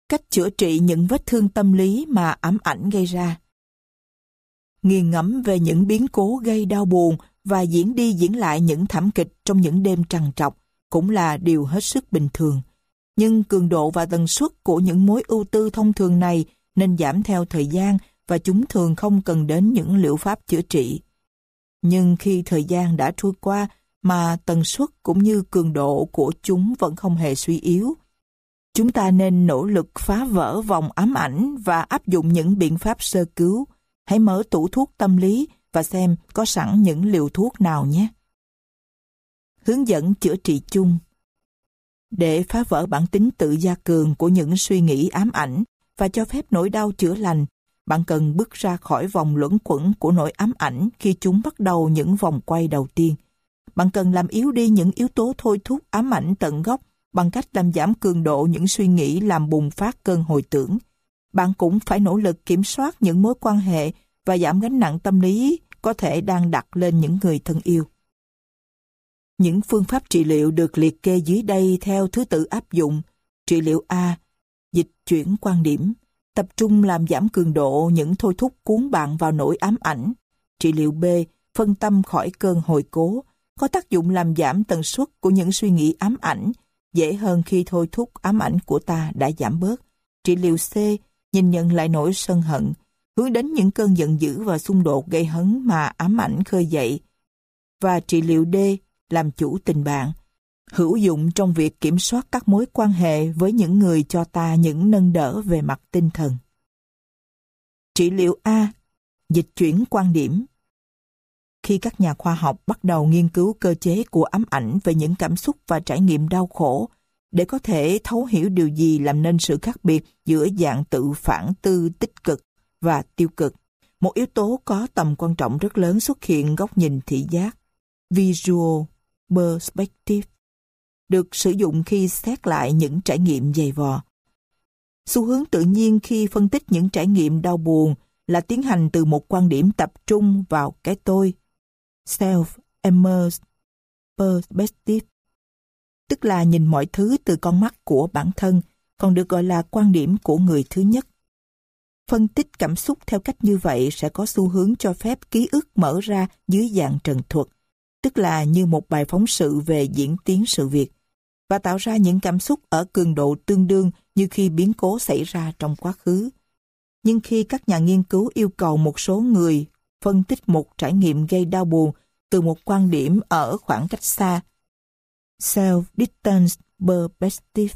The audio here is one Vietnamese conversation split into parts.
Cách chữa trị những vết thương tâm lý mà ám ảnh gây ra. Nghiền ngẫm về những biến cố gây đau buồn và diễn đi diễn lại những thảm kịch trong những đêm trằn trọc cũng là điều hết sức bình thường. Nhưng cường độ và tần suất của những mối ưu tư thông thường này nên giảm theo thời gian và chúng thường không cần đến những liệu pháp chữa trị. Nhưng khi thời gian đã trôi qua mà tần suất cũng như cường độ của chúng vẫn không hề suy yếu, chúng ta nên nỗ lực phá vỡ vòng ám ảnh và áp dụng những biện pháp sơ cứu. Hãy mở tủ thuốc tâm lý và xem có sẵn những liều thuốc nào nhé. Hướng dẫn chữa trị chung. Để phá vỡ bản tính tự gia cường của những suy nghĩ ám ảnh và cho phép nỗi đau chữa lành, bạn cần bước ra khỏi vòng luẩn quẩn của nỗi ám ảnh khi chúng bắt đầu những vòng quay đầu tiên. Bạn cần làm yếu đi những yếu tố thôi thúc ám ảnh tận gốc bằng cách làm giảm cường độ những suy nghĩ làm bùng phát cơn hồi tưởng. Bạn cũng phải nỗ lực kiểm soát những mối quan hệ và giảm gánh nặng tâm lý có thể đang đặt lên những người thân yêu. Những phương pháp trị liệu được liệt kê dưới đây theo thứ tự áp dụng. Trị liệu A. Dịch chuyển quan điểm. Tập trung làm giảm cường độ những thôi thúc cuốn bạn vào nỗi ám ảnh. Trị liệu B. Phân tâm khỏi cơn hồi cố. Có tác dụng làm giảm tần suất của những suy nghĩ ám ảnh, dễ hơn khi thôi thúc ám ảnh của ta đã giảm bớt. Trị liệu C. Nhìn nhận lại nỗi sân hận, hướng đến những cơn giận dữ và xung đột gây hấn mà ám ảnh khơi dậy. Và trị liệu D. Làm chủ tình bạn, hữu dụng trong việc kiểm soát các mối quan hệ với những người cho ta những nâng đỡ về mặt tinh thần. Trị liệu A. Dịch chuyển quan điểm. Khi các nhà khoa học bắt đầu nghiên cứu cơ chế của ám ảnh về những cảm xúc và trải nghiệm đau khổ, để có thể thấu hiểu điều gì làm nên sự khác biệt giữa dạng tự phản tư tích cực và tiêu cực, một yếu tố có tầm quan trọng rất lớn xuất hiện góc nhìn thị giác, visual perspective, được sử dụng khi xét lại những trải nghiệm dày vò. Xu hướng tự nhiên khi phân tích những trải nghiệm đau buồn là tiến hành từ một quan điểm tập trung vào cái tôi, self-immersed perspective, tức là nhìn mọi thứ từ con mắt của bản thân, còn được gọi là quan điểm của người thứ nhất. Phân tích cảm xúc theo cách như vậy sẽ có xu hướng cho phép ký ức mở ra dưới dạng trần thuật, tức là như một bài phóng sự về diễn tiến sự việc, và tạo ra những cảm xúc ở cường độ tương đương như khi biến cố xảy ra trong quá khứ. Nhưng khi các nhà nghiên cứu yêu cầu một số người phân tích một trải nghiệm gây đau buồn từ một quan điểm ở khoảng cách xa, self-distance perspective,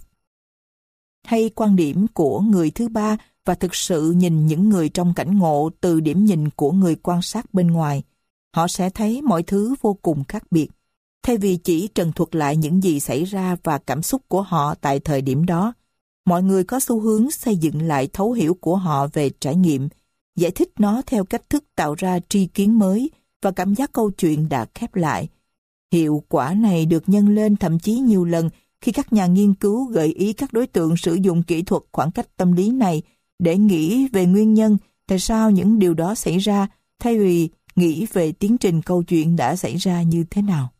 hay quan điểm của người thứ ba và thực sự nhìn những người trong cảnh ngộ từ điểm nhìn của người quan sát bên ngoài, họ sẽ thấy mọi thứ vô cùng khác biệt. Thay vì chỉ trần thuật lại những gì xảy ra và cảm xúc của họ tại thời điểm đó, mọi người có xu hướng xây dựng lại thấu hiểu của họ về trải nghiệm, giải thích nó theo cách thức tạo ra tri kiến mới và cảm giác câu chuyện đã khép lại. Hiệu quả này được nhân lên thậm chí nhiều lần khi các nhà nghiên cứu gợi ý các đối tượng sử dụng kỹ thuật khoảng cách tâm lý này để nghĩ về nguyên nhân tại sao những điều đó xảy ra, thay vì nghĩ về tiến trình câu chuyện đã xảy ra như thế nào.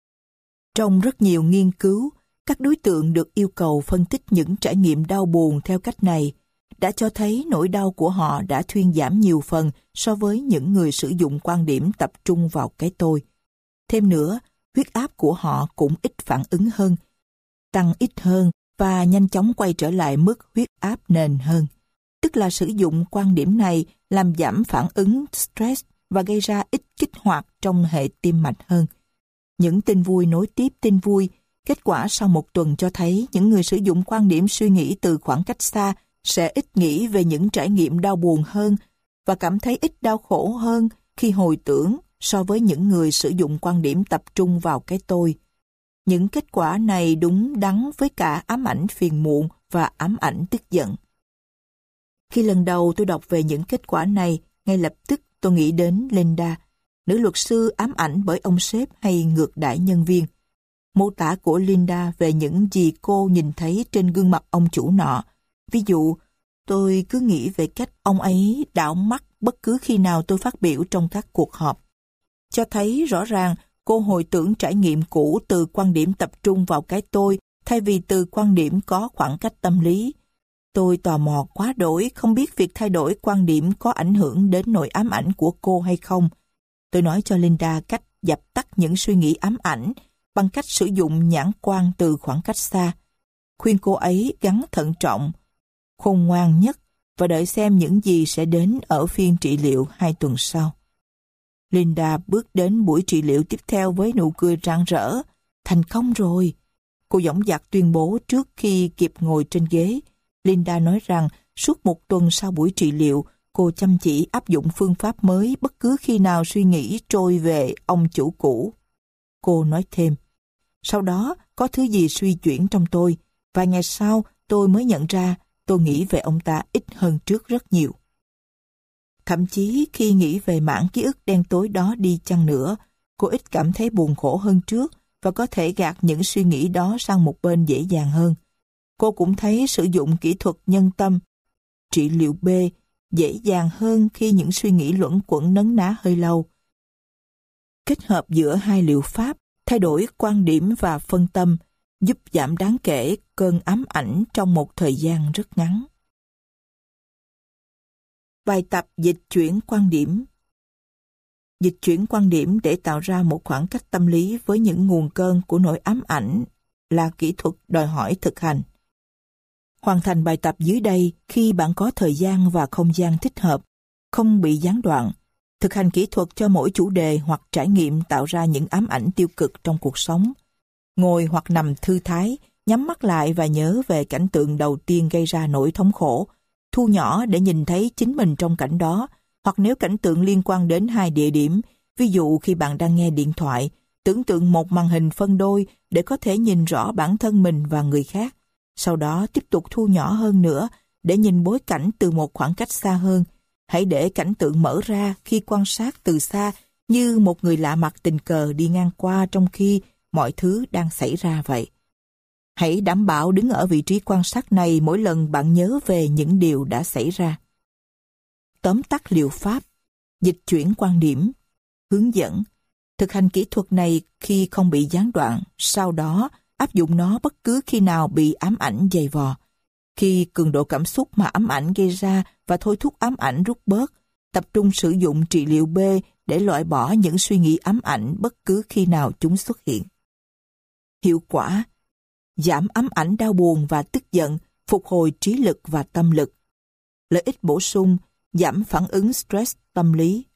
Trong rất nhiều nghiên cứu, các đối tượng được yêu cầu phân tích những trải nghiệm đau buồn theo cách này đã cho thấy nỗi đau của họ đã thuyên giảm nhiều phần so với những người sử dụng quan điểm tập trung vào cái tôi. Thêm nữa, huyết áp của họ cũng ít phản ứng hơn, tăng ít hơn và nhanh chóng quay trở lại mức huyết áp nền hơn. Tức là sử dụng quan điểm này làm giảm phản ứng stress và gây ra ít kích hoạt trong hệ tim mạch hơn. Những tin vui nối tiếp tin vui. Kết quả sau một tuần cho thấy những người sử dụng quan điểm suy nghĩ từ khoảng cách xa sẽ ít nghĩ về những trải nghiệm đau buồn hơn và cảm thấy ít đau khổ hơn khi hồi tưởng so với những người sử dụng quan điểm tập trung vào cái tôi. Những kết quả này đúng đắn với cả ám ảnh phiền muộn và ám ảnh tức giận. Khi lần đầu tôi đọc về những kết quả này, ngay lập tức tôi nghĩ đến Linda, nữ luật sư ám ảnh bởi ông sếp hay ngược đãi nhân viên. Mô tả của Linda về những gì cô nhìn thấy trên gương mặt ông chủ nọ. Ví dụ, tôi cứ nghĩ về cách ông ấy đảo mắt bất cứ khi nào tôi phát biểu trong các cuộc họp. Cho thấy rõ ràng cô hồi tưởng trải nghiệm cũ từ quan điểm tập trung vào cái tôi thay vì từ quan điểm có khoảng cách tâm lý. Tôi tò mò quá đỗi, không biết việc thay đổi quan điểm có ảnh hưởng đến nỗi ám ảnh của cô hay không. Tôi nói cho Linda cách dập tắt những suy nghĩ ám ảnh bằng cách sử dụng nhãn quan từ khoảng cách xa. Khuyên cô ấy gắng thận trọng, khôn ngoan nhất và đợi xem những gì sẽ đến ở phiên trị liệu 2 tuần sau. Linda bước đến buổi trị liệu tiếp theo với nụ cười rạng rỡ. Thành công rồi! Cô dõng dạc tuyên bố trước khi kịp ngồi trên ghế. Linda nói rằng suốt 1 tuần sau buổi trị liệu, cô chăm chỉ áp dụng phương pháp mới bất cứ khi nào suy nghĩ trôi về ông chủ cũ. Cô nói thêm, sau đó có thứ gì suy chuyển trong tôi. Vài ngày sau tôi mới nhận ra tôi nghĩ về ông ta ít hơn trước rất nhiều. Thậm chí khi nghĩ về mảng ký ức đen tối đó đi chăng nữa, cô ít cảm thấy buồn khổ hơn trước và có thể gạt những suy nghĩ đó sang một bên dễ dàng hơn. Cô cũng thấy sử dụng kỹ thuật nhân tâm, trị liệu B, dễ dàng hơn khi những suy nghĩ luẩn quẩn nấn ná hơi lâu. Kết hợp giữa hai liệu pháp, thay đổi quan điểm và phân tâm, giúp giảm đáng kể cơn ám ảnh trong một thời gian rất ngắn. Bài tập dịch chuyển quan điểm. Dịch chuyển quan điểm để tạo ra một khoảng cách tâm lý với những nguồn cơn của nỗi ám ảnh là kỹ thuật đòi hỏi thực hành. Hoàn thành bài tập dưới đây khi bạn có thời gian và không gian thích hợp, không bị gián đoạn. Thực hành kỹ thuật cho mỗi chủ đề hoặc trải nghiệm tạo ra những ám ảnh tiêu cực trong cuộc sống. Ngồi hoặc nằm thư thái, nhắm mắt lại và nhớ về cảnh tượng đầu tiên gây ra nỗi thống khổ. Thu nhỏ để nhìn thấy chính mình trong cảnh đó, hoặc nếu cảnh tượng liên quan đến 2 địa điểm, ví dụ khi bạn đang nghe điện thoại, tưởng tượng một màn hình phân đôi để có thể nhìn rõ bản thân mình và người khác. Sau đó tiếp tục thu nhỏ hơn nữa để nhìn bối cảnh từ một khoảng cách xa hơn. Hãy để cảnh tượng mở ra khi quan sát từ xa như một người lạ mặt tình cờ đi ngang qua trong khi mọi thứ đang xảy ra vậy. Hãy đảm bảo đứng ở vị trí quan sát này mỗi lần bạn nhớ về những điều đã xảy ra. Tóm tắt liệu pháp, dịch chuyển quan điểm, hướng dẫn. Thực hành kỹ thuật này khi không bị gián đoạn, sau đó áp dụng nó bất cứ khi nào bị ám ảnh dày vò. Khi cường độ cảm xúc mà ám ảnh gây ra và thôi thúc ám ảnh rút bớt, tập trung sử dụng trị liệu B để loại bỏ những suy nghĩ ám ảnh bất cứ khi nào chúng xuất hiện. Hiệu quả: giảm ám ảnh đau buồn và tức giận, phục hồi trí lực và tâm lực. Lợi ích bổ sung: giảm phản ứng stress tâm lý.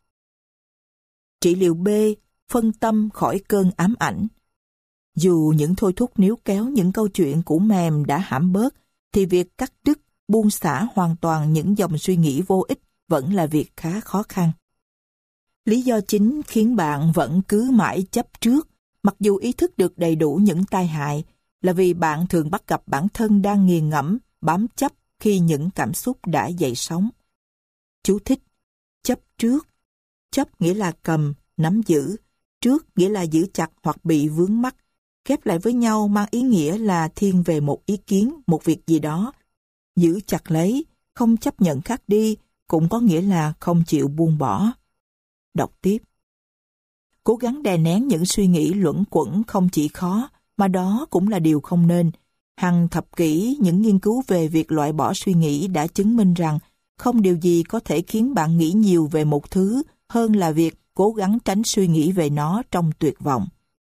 Trị liệu B, phân tâm khỏi cơn ám ảnh. Dù những thôi thúc níu kéo những câu chuyện cũ mềm đã hãm bớt, thì việc cắt đứt, buông xả hoàn toàn những dòng suy nghĩ vô ích vẫn là việc khá khó khăn. Lý do chính khiến bạn vẫn cứ mãi chấp trước, mặc dù ý thức được đầy đủ những tai hại, là vì bạn thường bắt gặp bản thân đang nghiền ngẫm, bám chấp khi những cảm xúc đã dậy sóng. Chú thích: chấp trước. Chấp nghĩa là cầm, nắm giữ. Trước nghĩa là giữ chặt hoặc bị vướng mắc. Ghép lại với nhau mang ý nghĩa là thiên về một ý kiến, một việc gì đó. Giữ chặt lấy, không chấp nhận khác đi, cũng có nghĩa là không chịu buông bỏ. Đọc tiếp. Cố gắng đè nén những suy nghĩ luẩn quẩn không chỉ khó, mà đó cũng là điều không nên. Hàng thập kỷ, những nghiên cứu về việc loại bỏ suy nghĩ đã chứng minh rằng không điều gì có thể khiến bạn nghĩ nhiều về một thứ hơn là việc cố gắng tránh suy nghĩ về nó trong tuyệt vọng.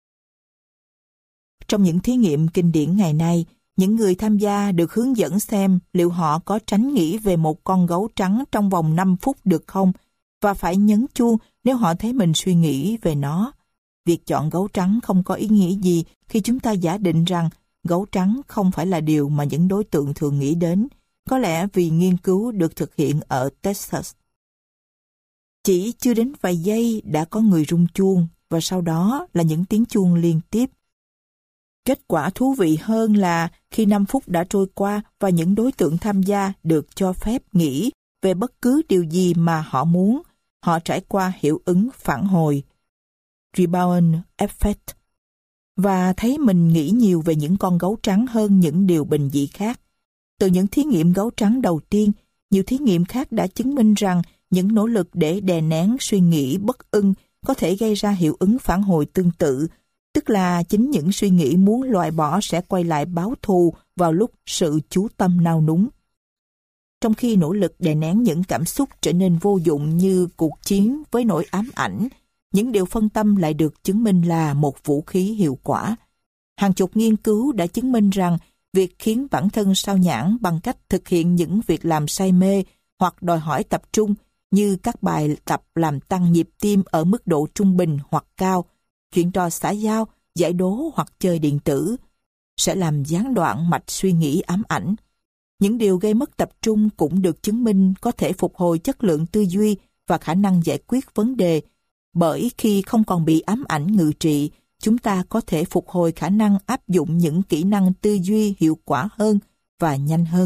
Trong những thí nghiệm kinh điển ngày nay, những người tham gia được hướng dẫn xem liệu họ có tránh nghĩ về một con gấu trắng trong vòng 5 phút được không, và phải nhấn chuông nếu họ thấy mình suy nghĩ về nó. Việc chọn gấu trắng không có ý nghĩa gì khi chúng ta giả định rằng gấu trắng không phải là điều mà những đối tượng thường nghĩ đến, có lẽ vì nghiên cứu được thực hiện ở Texas. Chỉ chưa đến vài giây đã có người rung chuông, và sau đó là những tiếng chuông liên tiếp. Kết quả thú vị hơn là khi 5 phút đã trôi qua và những đối tượng tham gia được cho phép nghĩ về bất cứ điều gì mà họ muốn, họ trải qua hiệu ứng phản hồi, rebound effect, và thấy mình nghĩ nhiều về những con gấu trắng hơn những điều bình dị khác. Từ những thí nghiệm gấu trắng đầu tiên, nhiều thí nghiệm khác đã chứng minh rằng những nỗ lực để đè nén suy nghĩ bất ưng có thể gây ra hiệu ứng phản hồi tương tự, tức là chính những suy nghĩ muốn loại bỏ sẽ quay lại báo thù vào lúc sự chú tâm nao núng. trong khi nỗ lực đè nén những cảm xúc trở nên vô dụng như cuộc chiến với nỗi ám ảnh, những điều phân tâm lại được chứng minh là một vũ khí hiệu quả. Hàng chục nghiên cứu đã chứng minh rằng việc khiến bản thân sao nhãng bằng cách thực hiện những việc làm say mê hoặc đòi hỏi tập trung như các bài tập làm tăng nhịp tim ở mức độ trung bình hoặc cao, chuyện trò xã giao, giải đố hoặc chơi điện tử, sẽ làm gián đoạn mạch suy nghĩ ám ảnh. Những điều gây mất tập trung cũng được chứng minh có thể phục hồi chất lượng tư duy và khả năng giải quyết vấn đề, bởi khi không còn bị ám ảnh ngự trị, chúng ta có thể phục hồi khả năng áp dụng những kỹ năng tư duy hiệu quả hơn và nhanh hơn.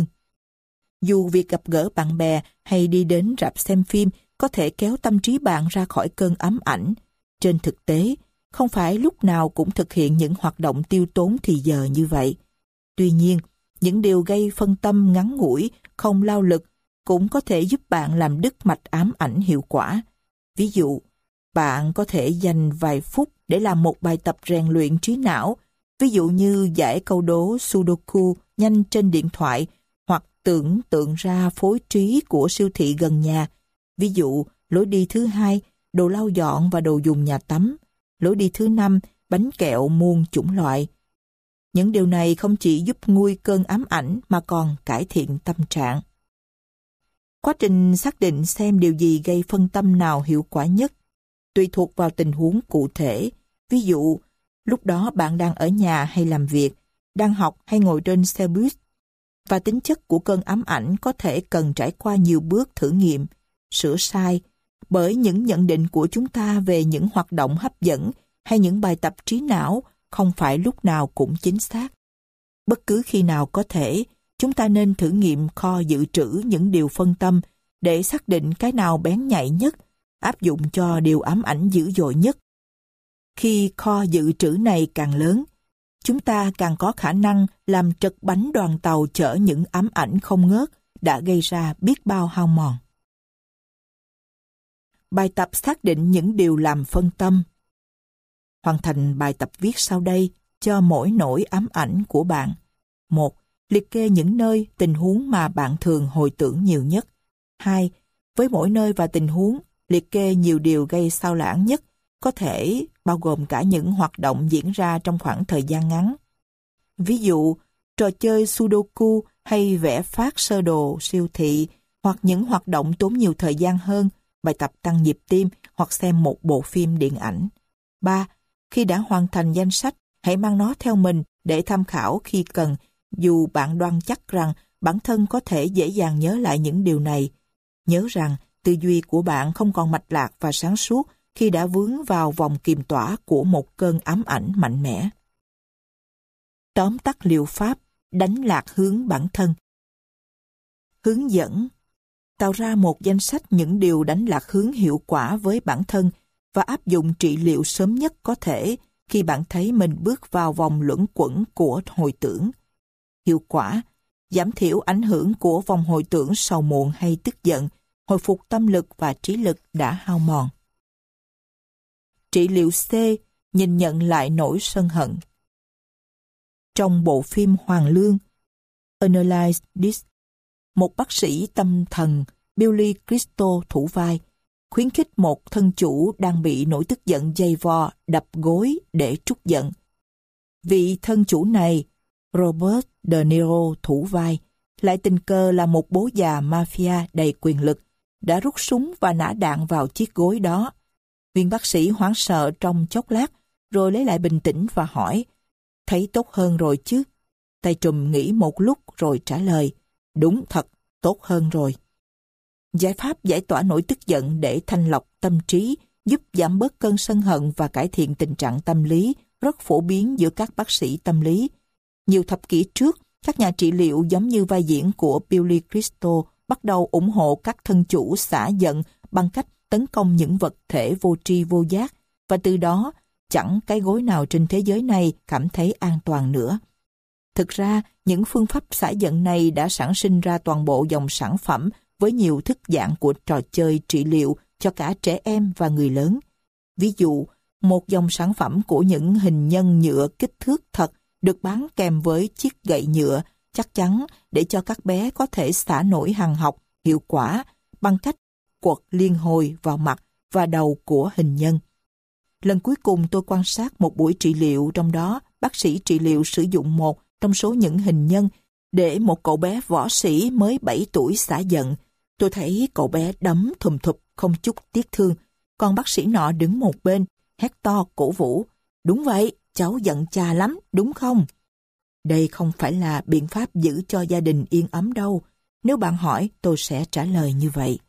Dù việc gặp gỡ bạn bè hay đi đến rạp xem phim có thể kéo tâm trí bạn ra khỏi cơn ám ảnh, trên thực tế, không phải lúc nào cũng thực hiện những hoạt động tiêu tốn thì giờ như vậy. Tuy nhiên, những điều gây phân tâm ngắn ngủi, không lao lực cũng có thể giúp bạn làm đứt mạch ám ảnh hiệu quả. Ví dụ, bạn có thể dành vài phút để làm một bài tập rèn luyện trí não, ví dụ như giải câu đố Sudoku nhanh trên điện thoại hoặc tưởng tượng ra phối trí của siêu thị gần nhà. Ví dụ, lối đi thứ 2, đồ lau dọn và đồ dùng nhà tắm. Lối đi thứ 5, bánh kẹo muôn chủng loại. Những điều này không chỉ giúp nguôi cơn ám ảnh mà còn cải thiện tâm trạng. Quá trình xác định xem điều gì gây phân tâm nào hiệu quả nhất tùy thuộc vào tình huống cụ thể. Ví dụ, lúc đó bạn đang ở nhà hay làm việc, đang học hay ngồi trên xe buýt. Và tính chất của cơn ám ảnh có thể cần trải qua nhiều bước thử nghiệm, sửa sai, bởi những nhận định của chúng ta về những hoạt động hấp dẫn hay những bài tập trí não không phải lúc nào cũng chính xác. Bất cứ khi nào có thể, chúng ta nên thử nghiệm kho dự trữ những điều phân tâm để xác định cái nào bén nhạy nhất, áp dụng cho điều ám ảnh dữ dội nhất. Khi kho dự trữ này càng lớn, chúng ta càng có khả năng làm trật bánh đoàn tàu chở những ám ảnh không ngớt đã gây ra biết bao hao mòn. Bài tập xác định những điều làm phân tâm. Hoàn thành bài tập viết sau đây cho mỗi nỗi ám ảnh của bạn. 1. Liệt kê những nơi, tình huống mà bạn thường hồi tưởng nhiều nhất. 2. Với mỗi nơi và tình huống, liệt kê nhiều điều gây sao lãng nhất, có thể bao gồm cả những hoạt động diễn ra trong khoảng thời gian ngắn. Ví dụ, trò chơi Sudoku hay vẽ phác sơ đồ siêu thị, hoặc những hoạt động tốn nhiều thời gian hơn, bài tập tăng nhịp tim hoặc xem một bộ phim điện ảnh. 3. Khi đã hoàn thành danh sách, hãy mang nó theo mình để tham khảo khi cần, dù bạn đoan chắc rằng bản thân có thể dễ dàng nhớ lại những điều này. Nhớ rằng tư duy của bạn không còn mạch lạc và sáng suốt khi đã vướng vào vòng kiềm tỏa của một cơn ám ảnh mạnh mẽ. Tóm tắt liệu pháp đánh lạc hướng bản thân. Hướng dẫn: tạo ra một danh sách những điều đánh lạc hướng hiệu quả với bản thân và áp dụng trị liệu sớm nhất có thể khi bạn thấy mình bước vào vòng luẩn quẩn của hồi tưởng. Hiệu quả: giảm thiểu ảnh hưởng của vòng hồi tưởng sầu muộn hay tức giận, hồi phục tâm lực và trí lực đã hao mòn. Trị liệu C. Nhìn nhận lại nỗi sân hận. Trong bộ phim Hoàng Lương, Analyze This, một bác sĩ tâm thần, Billy Crystal thủ vai, khuyến khích một thân chủ đang bị nỗi tức giận dày vò đập gối để trút giận. Vị thân chủ này, Robert De Niro thủ vai, lại tình cờ là một bố già mafia đầy quyền lực, đã rút súng và nã đạn vào chiếc gối đó. Viên bác sĩ hoảng sợ trong chốc lát, rồi lấy lại bình tĩnh và hỏi, thấy tốt hơn rồi chứ? Tay trùm nghĩ một lúc rồi trả lời, đúng thật, tốt hơn rồi. Giải pháp giải tỏa nỗi tức giận để thanh lọc tâm trí, giúp giảm bớt cơn sân hận và cải thiện tình trạng tâm lý rất phổ biến giữa các bác sĩ tâm lý. Nhiều thập kỷ trước, các nhà trị liệu giống như vai diễn của Billy Crystal bắt đầu ủng hộ các thân chủ xả giận bằng cách tấn công những vật thể vô tri vô giác, và từ đó chẳng cái gối nào trên thế giới này cảm thấy an toàn nữa. Thực ra, những phương pháp xả giận này đã sản sinh ra toàn bộ dòng sản phẩm với nhiều thức dạng của trò chơi trị liệu cho cả trẻ em và người lớn. Ví dụ, một dòng sản phẩm của những hình nhân nhựa kích thước thật được bán kèm với chiếc gậy nhựa chắc chắn để cho các bé có thể xả nổi hằng học hiệu quả bằng cách quật liên hồi vào mặt và đầu của hình nhân. Lần cuối cùng tôi quan sát một buổi trị liệu, trong đó bác sĩ trị liệu sử dụng một trong số những hình nhân để một cậu bé võ sĩ mới 7 tuổi xả giận. Tôi thấy cậu bé đấm thùm thụp không chút tiếc thương, còn bác sĩ nọ đứng một bên, hét to cổ vũ. Đúng vậy, cháu giận cha lắm, đúng không? Đây không phải là biện pháp giữ cho gia đình yên ấm đâu. Nếu bạn hỏi, tôi sẽ trả lời như vậy.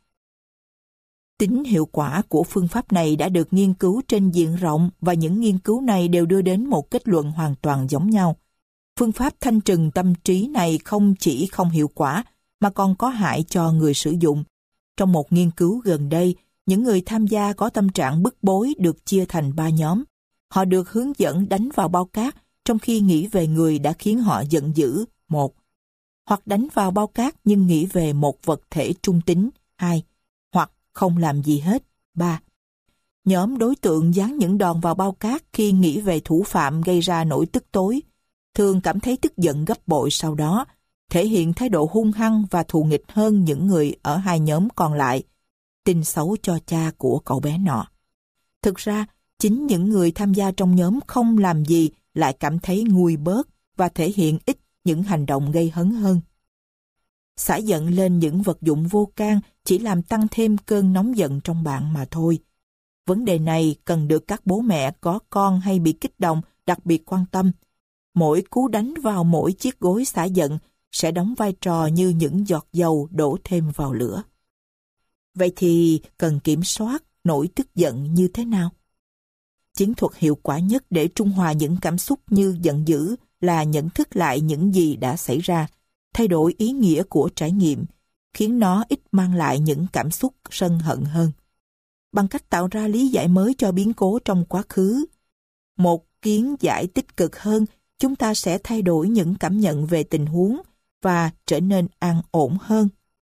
Tính hiệu quả của phương pháp này đã được nghiên cứu trên diện rộng và những nghiên cứu này đều đưa đến một kết luận hoàn toàn giống nhau. Phương pháp thanh trừng tâm trí này không chỉ không hiệu quả mà còn có hại cho người sử dụng. Trong một nghiên cứu gần đây, những người tham gia có tâm trạng bức bối được chia thành 3 nhóm. Họ được hướng dẫn đánh vào bao cát trong khi nghĩ về người đã khiến họ giận dữ, 1. Hoặc đánh vào bao cát nhưng nghĩ về một vật thể trung tính, 2. Hoặc không làm gì hết, 3. Nhóm đối tượng giáng những đòn vào bao cát khi nghĩ về thủ phạm gây ra nỗi tức tối, thường cảm thấy tức giận gấp bội sau đó, thể hiện thái độ hung hăng và thù nghịch hơn những người ở hai nhóm còn lại, tin xấu cho cha của cậu bé nọ. Thực ra, chính những người tham gia trong nhóm không làm gì lại cảm thấy nguôi bớt và thể hiện ít những hành động gây hấn hơn. Xả giận lên những vật dụng vô can chỉ làm tăng thêm cơn nóng giận trong bạn mà thôi. Vấn đề này cần được các bố mẹ có con hay bị kích động đặc biệt quan tâm. Mỗi cú đánh vào mỗi chiếc gối xả giận sẽ đóng vai trò như những giọt dầu đổ thêm vào lửa. Vậy thì cần kiểm soát nỗi tức giận như thế nào? Chiến thuật hiệu quả nhất để trung hòa những cảm xúc như giận dữ là nhận thức lại những gì đã xảy ra, thay đổi ý nghĩa của trải nghiệm, khiến nó ít mang lại những cảm xúc sân hận hơn. Bằng cách tạo ra lý giải mới cho biến cố trong quá khứ, một kiến giải tích cực hơn, chúng ta sẽ thay đổi những cảm nhận về tình huống và trở nên an ổn hơn.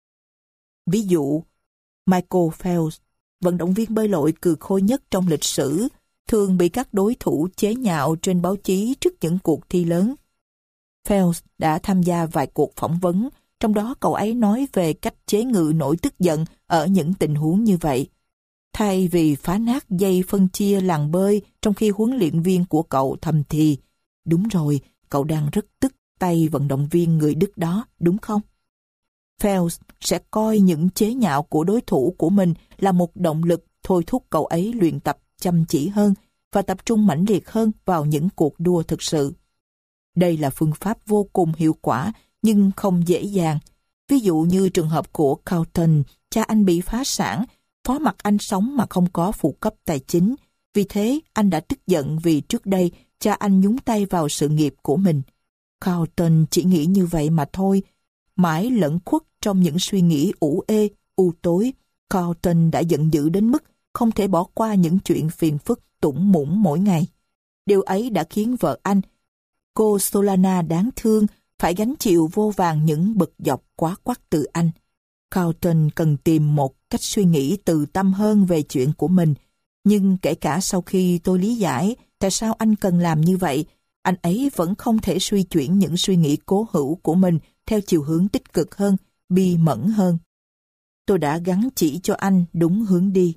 Ví dụ, Michael Phelps, vận động viên bơi lội cừ khôi nhất trong lịch sử, thường bị các đối thủ chế nhạo trên báo chí trước những cuộc thi lớn. Phelps đã tham gia vài cuộc phỏng vấn, trong đó cậu ấy nói về cách chế ngự nỗi tức giận ở những tình huống như vậy. Thay vì phá nát dây phân chia làng bơi trong khi huấn luyện viên của cậu thầm thì, đúng rồi, cậu đang rất tức tay vận động viên người Đức đó, đúng không? Phelps sẽ coi những chế nhạo của đối thủ của mình là một động lực thôi thúc cậu ấy luyện tập chăm chỉ hơn và tập trung mãnh liệt hơn vào những cuộc đua thực sự. Đây là phương pháp vô cùng hiệu quả nhưng không dễ dàng. Ví dụ như trường hợp của Carlton, cha anh bị phá sản, phó mặc anh sống mà không có phụ cấp tài chính. Vì thế, anh đã tức giận vì trước đây cha anh nhúng tay vào sự nghiệp của mình. Carlton chỉ nghĩ như vậy mà thôi. Mãi lẫn khuất trong những suy nghĩ ủ ê, u tối, Carlton đã giận dữ đến mức không thể bỏ qua những chuyện phiền phức tủng mũng mỗi ngày. Điều ấy đã khiến vợ anh, cô Solana đáng thương, phải gánh chịu vô vàn những bực dọc quá quắt từ anh. Carlton cần tìm một cách suy nghĩ từ tâm hơn về chuyện của mình. Nhưng kể cả sau khi tôi lý giải tại sao anh cần làm như vậy, anh ấy vẫn không thể suy chuyển những suy nghĩ cố hữu của mình theo chiều hướng tích cực hơn, bi mẫn hơn. Tôi đã gắng chỉ cho anh đúng hướng đi.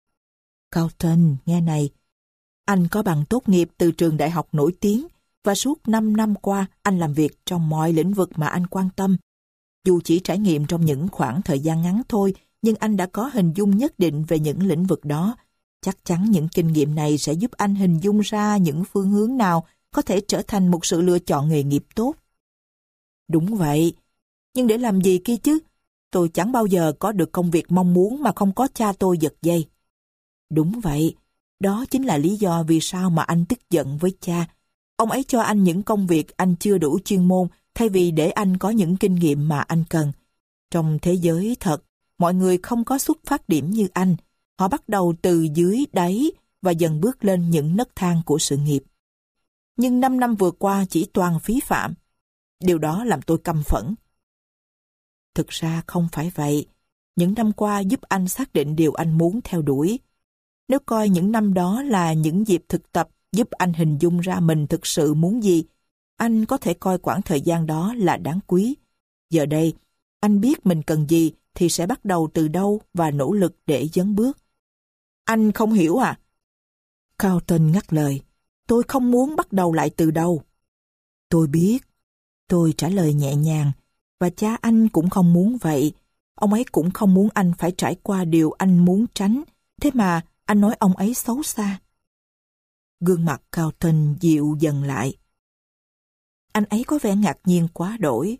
Carlton, nghe này. Anh có bằng tốt nghiệp từ trường đại học nổi tiếng và suốt 5 năm qua anh làm việc trong mọi lĩnh vực mà anh quan tâm. Dù chỉ trải nghiệm trong những khoảng thời gian ngắn thôi, nhưng anh đã có hình dung nhất định về những lĩnh vực đó. Chắc chắn những kinh nghiệm này sẽ giúp anh hình dung ra những phương hướng nào có thể trở thành một sự lựa chọn nghề nghiệp tốt. Đúng vậy. Nhưng để làm gì kia chứ? Tôi chẳng bao giờ có được công việc mong muốn mà không có cha tôi giật dây. Đúng vậy. Đó chính là lý do vì sao mà anh tức giận với cha. Ông ấy cho anh những công việc anh chưa đủ chuyên môn thay vì để anh có những kinh nghiệm mà anh cần. Trong thế giới thật, mọi người không có xuất phát điểm như anh. Họ bắt đầu từ dưới đáy và dần bước lên những nấc thang của sự nghiệp. Nhưng 5 năm vừa qua chỉ toàn phí phạm. Điều đó làm tôi căm phẫn. Thực ra không phải vậy. Những năm qua giúp anh xác định điều anh muốn theo đuổi. Nếu coi những năm đó là những dịp thực tập giúp anh hình dung ra mình thực sự muốn gì, anh có thể coi quãng thời gian đó là đáng quý. Giờ đây, anh biết mình cần gì thì sẽ bắt đầu từ đâu và nỗ lực để dấn bước. Anh không hiểu à? Carlton ngắt lời. Tôi không muốn bắt đầu lại từ đầu. Tôi biết. Tôi trả lời nhẹ nhàng. Và cha anh cũng không muốn vậy. Ông ấy cũng không muốn anh phải trải qua điều anh muốn tránh. Thế mà anh nói ông ấy xấu xa. Gương mặt Carlton dịu dần lại. Anh ấy có vẻ ngạc nhiên quá đỗi.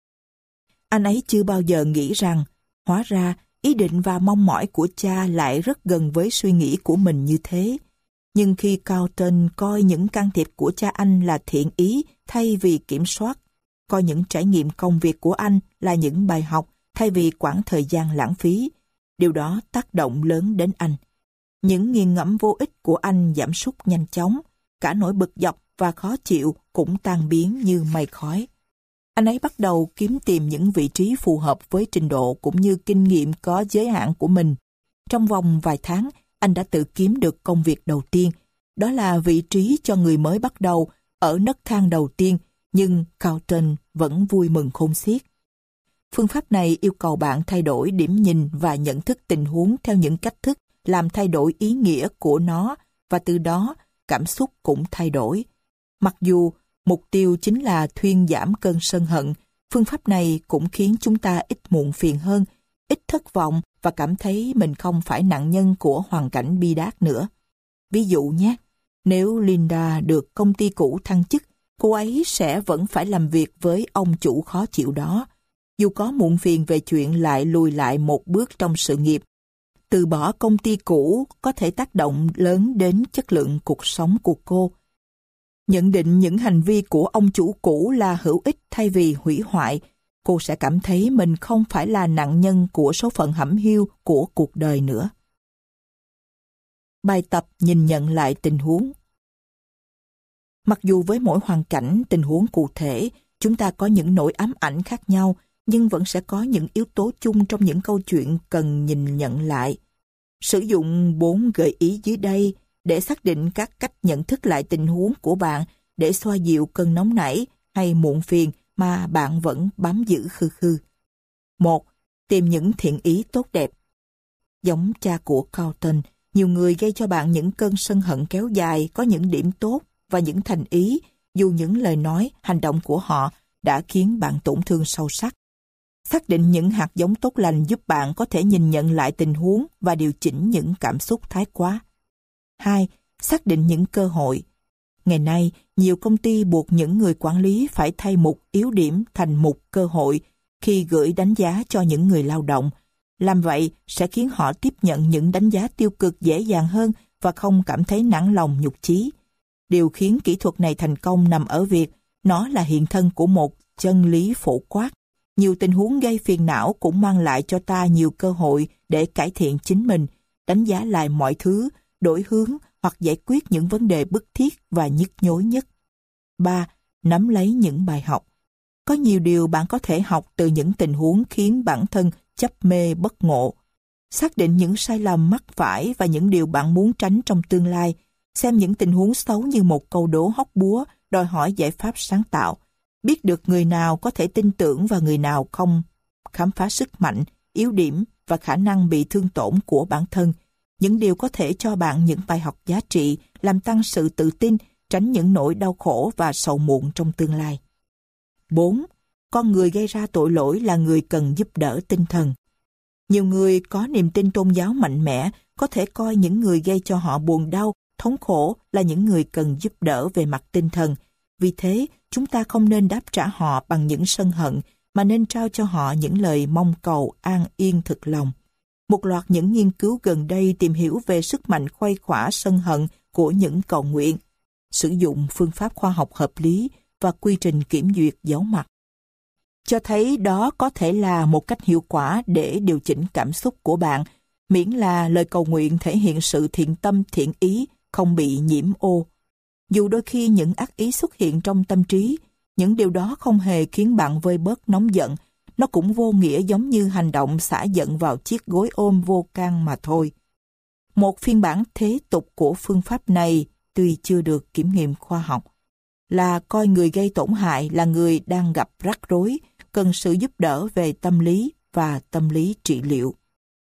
Anh ấy chưa bao giờ nghĩ rằng, hóa ra ý định và mong mỏi của cha lại rất gần với suy nghĩ của mình như thế. Nhưng khi Carlton coi những can thiệp của cha anh là thiện ý thay vì kiểm soát, coi những trải nghiệm công việc của anh là những bài học thay vì quãng thời gian lãng phí, điều đó tác động lớn đến anh. Những nghiền ngẫm vô ích của anh giảm sút nhanh chóng, cả nỗi bực dọc và khó chịu cũng tan biến như mây khói. Anh ấy bắt đầu kiếm tìm những vị trí phù hợp với trình độ cũng như kinh nghiệm có giới hạn của mình. Trong vòng vài tháng, anh đã tự kiếm được công việc đầu tiên. Đó là vị trí cho người mới bắt đầu ở nấc thang đầu tiên, nhưng Carlton vẫn vui mừng khôn xiết. Phương pháp này yêu cầu bạn thay đổi điểm nhìn và nhận thức tình huống theo những cách thức làm thay đổi ý nghĩa của nó, và từ đó cảm xúc cũng thay đổi. Mặc dù mục tiêu chính là thuyên giảm cơn sân hận, phương pháp này cũng khiến chúng ta ít muộn phiền hơn, ít thất vọng và cảm thấy mình không phải nạn nhân của hoàn cảnh bi đát nữa. Ví dụ nhé, nếu Linda được công ty cũ thăng chức, cô ấy sẽ vẫn phải làm việc với ông chủ khó chịu đó. Dù có muộn phiền về chuyện lại lùi lại một bước trong sự nghiệp, từ bỏ công ty cũ có thể tác động lớn đến chất lượng cuộc sống của cô. Nhận định những hành vi của ông chủ cũ là hữu ích thay vì hủy hoại, cô sẽ cảm thấy mình không phải là nạn nhân của số phận hẩm hiu của cuộc đời nữa. Bài tập nhìn nhận lại tình huống. Mặc dù với mỗi hoàn cảnh, tình huống cụ thể, chúng ta có những nỗi ám ảnh khác nhau, nhưng vẫn sẽ có những yếu tố chung trong những câu chuyện cần nhìn nhận lại. Sử dụng 4 gợi ý dưới đây để xác định các cách nhận thức lại tình huống của bạn để xoa dịu cơn nóng nảy hay muộn phiền mà bạn vẫn bám giữ khư khư. 1. Tìm những thiện ý tốt đẹp. Giống cha của Carlton, nhiều người gây cho bạn những cơn sân hận kéo dài có những điểm tốt và những thành ý, dù những lời nói, hành động của họ đã khiến bạn tổn thương sâu sắc. Xác định những hạt giống tốt lành giúp bạn có thể nhìn nhận lại tình huống và điều chỉnh những cảm xúc thái quá. 2. Xác định những cơ hội. Ngày nay, nhiều công ty buộc những người quản lý phải thay mục yếu điểm thành mục cơ hội khi gửi đánh giá cho những người lao động. Làm vậy sẽ khiến họ tiếp nhận những đánh giá tiêu cực dễ dàng hơn và không cảm thấy nản lòng nhục chí. Điều khiến kỹ thuật này thành công nằm ở việc nó là hiện thân của một chân lý phổ quát. Nhiều tình huống gây phiền não cũng mang lại cho ta nhiều cơ hội để cải thiện chính mình, đánh giá lại mọi thứ, đổi hướng hoặc giải quyết những vấn đề bức thiết và nhức nhối nhất. 3. Nắm lấy những bài học. Có nhiều điều bạn có thể học từ những tình huống khiến bản thân chấp mê bất ngộ. Xác định những sai lầm mắc phải và những điều bạn muốn tránh trong tương lai. Xem những tình huống xấu như một câu đố hóc búa, đòi hỏi giải pháp sáng tạo. Biết được người nào có thể tin tưởng và người nào không. Khám phá sức mạnh, yếu điểm và khả năng bị thương tổn của bản thân. Những điều có thể cho bạn những bài học giá trị, làm tăng sự tự tin, tránh những nỗi đau khổ và sầu muộn trong tương lai. 4. Con người gây ra tội lỗi là người cần giúp đỡ tinh thần. Nhiều người có niềm tin tôn giáo mạnh mẽ có thể coi những người gây cho họ buồn đau, thống khổ là những người cần giúp đỡ về mặt tinh thần. Vì thế, chúng ta không nên đáp trả họ bằng những sân hận, mà nên trao cho họ những lời mong cầu an yên thực lòng. Một loạt những nghiên cứu gần đây tìm hiểu về sức mạnh khuây khỏa sân hận của những cầu nguyện, sử dụng phương pháp khoa học hợp lý và quy trình kiểm duyệt giấu mặt. Cho thấy đó có thể là một cách hiệu quả để điều chỉnh cảm xúc của bạn, miễn là lời cầu nguyện thể hiện sự thiện tâm thiện ý, không bị nhiễm ô. Dù đôi khi những ác ý xuất hiện trong tâm trí, những điều đó không hề khiến bạn vơi bớt nóng giận, nó cũng vô nghĩa giống như hành động xả giận vào chiếc gối ôm vô can mà thôi. Một phiên bản thế tục của phương pháp này tuy chưa được kiểm nghiệm khoa học. là coi người gây tổn hại là người đang gặp rắc rối, cần sự giúp đỡ về tâm lý và tâm lý trị liệu.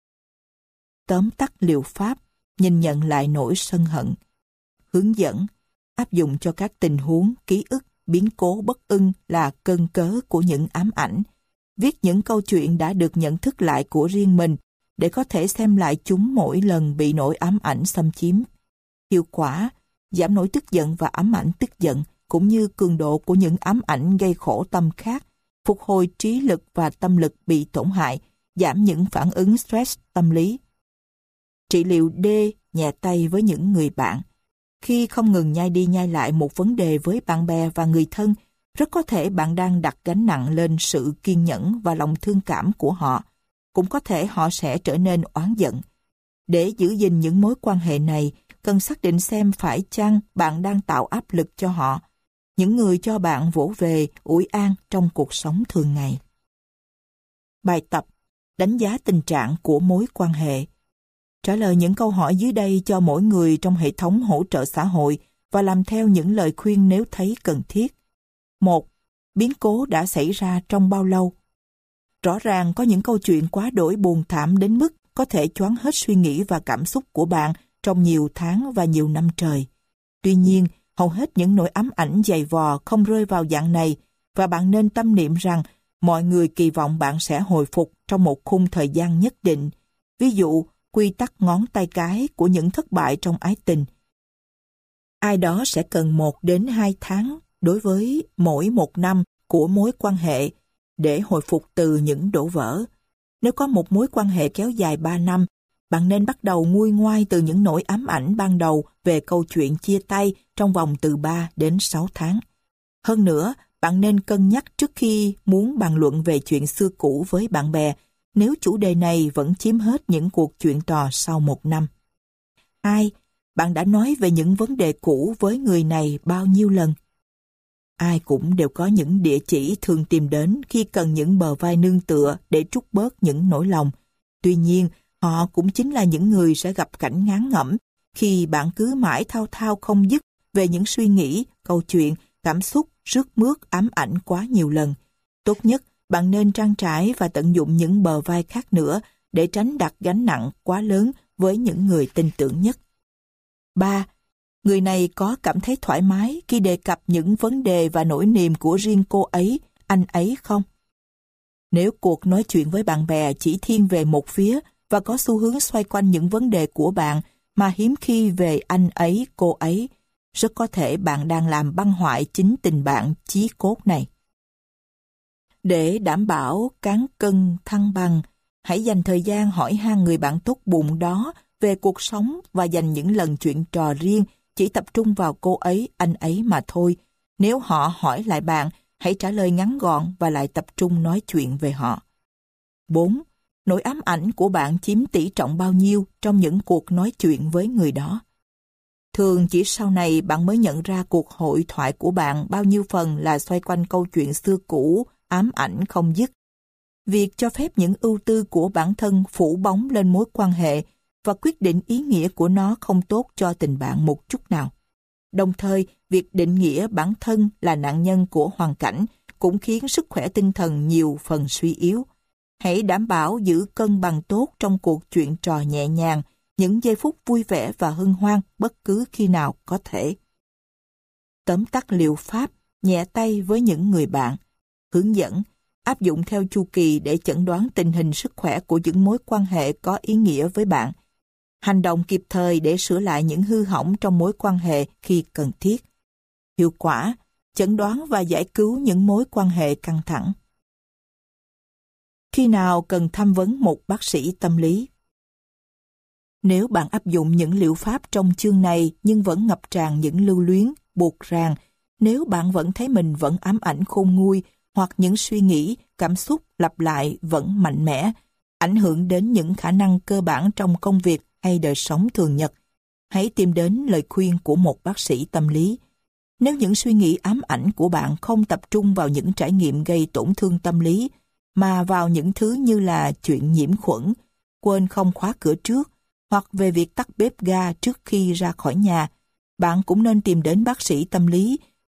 Tóm tắt liệu pháp, nhìn nhận lại nỗi sân hận. Hướng dẫn, áp dụng cho các tình huống, ký ức, biến cố bất ưng là cơn cớ của những ám ảnh. Viết những câu chuyện đã được nhận thức lại của riêng mình để có thể xem lại chúng mỗi lần bị nỗi ám ảnh xâm chiếm. Hiệu quả, giảm nỗi tức giận và ám ảnh tức giận, cũng như cường độ của những ám ảnh gây khổ tâm khác, phục hồi trí lực và tâm lực bị tổn hại, giảm những phản ứng stress tâm lý. Trị liệu D, nhẹ tay với những người bạn. Khi không ngừng nhai đi nhai lại một vấn đề với bạn bè và người thân, rất có thể bạn đang đặt gánh nặng lên sự kiên nhẫn và lòng thương cảm của họ. Cũng có thể họ sẽ trở nên oán giận. Để giữ gìn những mối quan hệ này, cần xác định xem phải chăng bạn đang tạo áp lực cho họ, những người cho bạn vỗ về, ủi an trong cuộc sống thường ngày. Bài tập, đánh giá tình trạng của mối quan hệ. Trả lời những câu hỏi dưới đây cho mỗi người trong hệ thống hỗ trợ xã hội và làm theo những lời khuyên nếu thấy cần thiết. 1. Biến cố đã xảy ra trong bao lâu? Rõ ràng có những câu chuyện quá đỗi buồn thảm đến mức có thể choáng hết suy nghĩ và cảm xúc của bạn trong nhiều tháng và nhiều năm trời. Tuy nhiên, hầu hết những nỗi ám ảnh dày vò không rơi vào dạng này và bạn nên tâm niệm rằng mọi người kỳ vọng bạn sẽ hồi phục trong một khung thời gian nhất định. Ví dụ, quy tắc ngón tay cái của những thất bại trong ái tình. Ai đó sẽ cần 1 đến 2 tháng đối với mỗi 1 năm của mối quan hệ để hồi phục từ những đổ vỡ. Nếu có một mối quan hệ kéo dài 3 năm, bạn nên bắt đầu nguôi ngoai từ những nỗi ám ảnh ban đầu về câu chuyện chia tay trong vòng từ 3 đến 6 tháng. Hơn nữa, bạn nên cân nhắc trước khi muốn bàn luận về chuyện xưa cũ với bạn bè, nếu chủ đề này vẫn chiếm hết những cuộc chuyện trò sau 1 năm. 2. Bạn đã nói về những vấn đề cũ với người này bao nhiêu lần? Ai cũng đều có những địa chỉ thường tìm đến khi cần những bờ vai nương tựa để trút bớt những nỗi lòng. Tuy nhiên, họ cũng chính là những người sẽ gặp cảnh ngán ngẩm khi bạn cứ mãi thao thao không dứt về những suy nghĩ, câu chuyện, cảm xúc, rước mướt, ám ảnh quá nhiều lần. Tốt nhất, bạn nên trang trải và tận dụng những bờ vai khác nữa để tránh đặt gánh nặng quá lớn với những người tin tưởng nhất. 3. Người này có cảm thấy thoải mái khi đề cập những vấn đề và nỗi niềm của riêng cô ấy, anh ấy không? Nếu cuộc nói chuyện với bạn bè chỉ thiên về một phía và có xu hướng xoay quanh những vấn đề của bạn mà hiếm khi về anh ấy, cô ấy, rất có thể bạn đang làm băng hoại chính tình bạn chí cốt này. Để đảm bảo cán cân thăng bằng, hãy dành thời gian hỏi han người bạn tốt bụng đó về cuộc sống và dành những lần chuyện trò riêng chỉ tập trung vào cô ấy, anh ấy mà thôi. Nếu họ hỏi lại bạn, hãy trả lời ngắn gọn và lại tập trung nói chuyện về họ. 4. Nỗi ám ảnh của bạn chiếm tỷ trọng bao nhiêu trong những cuộc nói chuyện với người đó? Thường chỉ sau này bạn mới nhận ra cuộc hội thoại của bạn bao nhiêu phần là xoay quanh câu chuyện xưa cũ, ám ảnh không dứt. Việc cho phép những ưu tư của bản thân phủ bóng lên mối quan hệ và quyết định ý nghĩa của nó không tốt cho tình bạn một chút nào. Đồng thời, việc định nghĩa bản thân là nạn nhân của hoàn cảnh cũng khiến sức khỏe tinh thần nhiều phần suy yếu. Hãy đảm bảo giữ cân bằng tốt trong cuộc chuyện trò nhẹ nhàng, những giây phút vui vẻ và hân hoan bất cứ khi nào có thể. Tóm tắt liệu pháp, nhẹ tay với những người bạn. Hướng dẫn, áp dụng theo chu kỳ để chẩn đoán tình hình sức khỏe của những mối quan hệ có ý nghĩa với bạn. Hành động kịp thời để sửa lại những hư hỏng trong mối quan hệ khi cần thiết. Hiệu quả, chẩn đoán và giải cứu những mối quan hệ căng thẳng. Khi nào cần tham vấn một bác sĩ tâm lý? Nếu bạn áp dụng những liệu pháp trong chương này nhưng vẫn ngập tràn những lưu luyến, buộc ràng, nếu bạn vẫn thấy mình vẫn ám ảnh khôn nguôi hoặc những suy nghĩ, cảm xúc lặp lại vẫn mạnh mẽ, ảnh hưởng đến những khả năng cơ bản trong công việc hay đời sống thường nhật, hãy tìm đến lời khuyên của một bác sĩ tâm lý. Nếu những suy nghĩ ám ảnh của bạn không tập trung vào những trải nghiệm gây tổn thương tâm lý, mà vào những thứ như là chuyện nhiễm khuẩn, quên không khóa cửa trước, hoặc về việc tắt bếp ga trước khi ra khỏi nhà, bạn cũng nên tìm đến bác sĩ tâm lý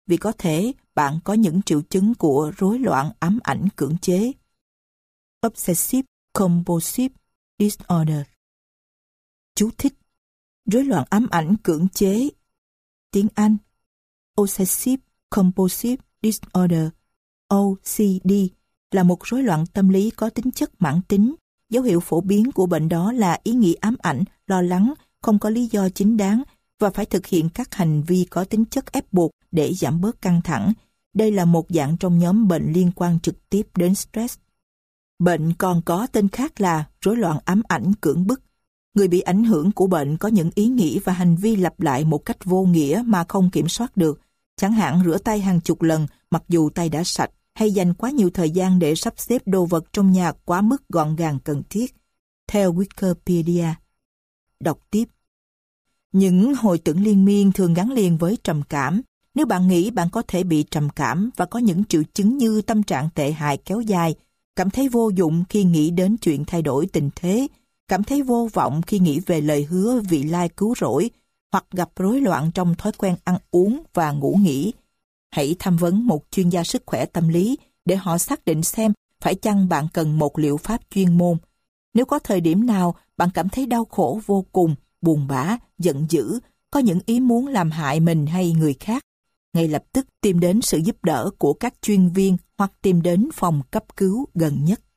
vì có thể bạn có những triệu chứng của rối loạn ám ảnh cưỡng chế. Obsessive Compulsive Disorder. Chú thích: rối loạn ám ảnh cưỡng chế, tiếng Anh Obsessive Compulsive Disorder, OCD, là một rối loạn tâm lý có tính chất mãn tính. Dấu hiệu phổ biến của bệnh đó là ý nghĩ ám ảnh, lo lắng, không có lý do chính đáng và phải thực hiện các hành vi có tính chất ép buộc để giảm bớt căng thẳng. Đây là một dạng trong nhóm bệnh liên quan trực tiếp đến stress. Bệnh còn có tên khác là rối loạn ám ảnh cưỡng bức. Người bị ảnh hưởng của bệnh có những ý nghĩ và hành vi lặp lại một cách vô nghĩa mà không kiểm soát được, chẳng hạn rửa tay hàng chục lần mặc dù tay đã sạch, hay dành quá nhiều thời gian để sắp xếp đồ vật trong nhà quá mức gọn gàng cần thiết. Theo Wikipedia. Đọc tiếp. Những hồi tưởng liên miên thường gắn liền với trầm cảm. Nếu bạn nghĩ bạn có thể bị trầm cảm và có những triệu chứng như tâm trạng tệ hại kéo dài, cảm thấy vô dụng khi nghĩ đến chuyện thay đổi tình thế, cảm thấy vô vọng khi nghĩ về lời hứa vị lai cứu rỗi, hoặc gặp rối loạn trong thói quen ăn uống và ngủ nghỉ, hãy tham vấn một chuyên gia sức khỏe tâm lý để họ xác định xem phải chăng bạn cần một liệu pháp chuyên môn. Nếu có thời điểm nào bạn cảm thấy đau khổ vô cùng, buồn bã, giận dữ, có những ý muốn làm hại mình hay người khác, ngay lập tức tìm đến sự giúp đỡ của các chuyên viên hoặc tìm đến phòng cấp cứu gần nhất.